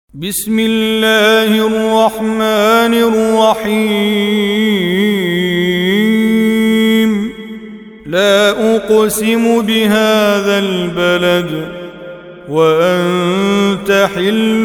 بسم الله الرحمن الرحيم لا أقسم بهذا البلد وأنت حل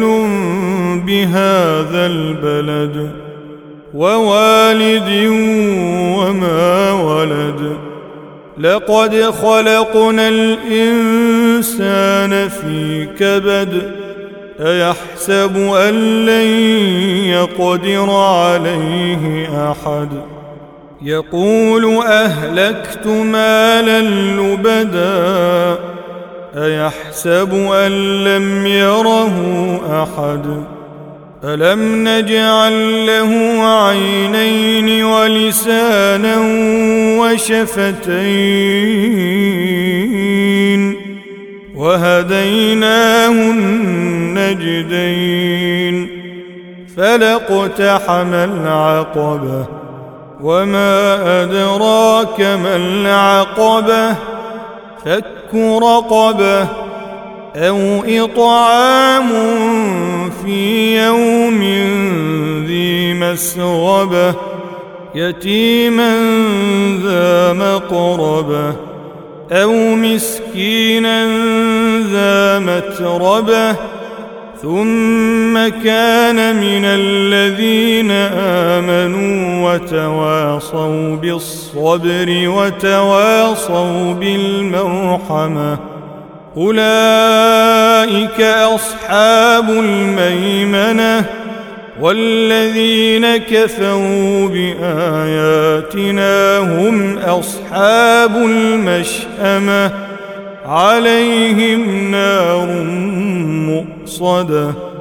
بهذا البلد ووالد وما ولد لقد خلقنا الإنسان في كبد أيحسب أن لن يقدر عليه أحد يقول أهلكت مالا لبدا أيحسب أن لم يره أحد ألم نجعل له عينين ولسانا وشفتين وهديناه النجدين فلاقتحم العقبة وما أدراك ما العقبة فك رقبة أو إطعام في يوم ذي مسغبة يتيما ذا مقربة أو مسكينا ذا متربة ثم كان من الذين آمنوا وتواصوا بالصبر وتواصوا بالمرحمة أولئك أصحاب الميمنة والذين كفروا بآياتنا هم أصحاب المشأمة عليهم نار مؤصدة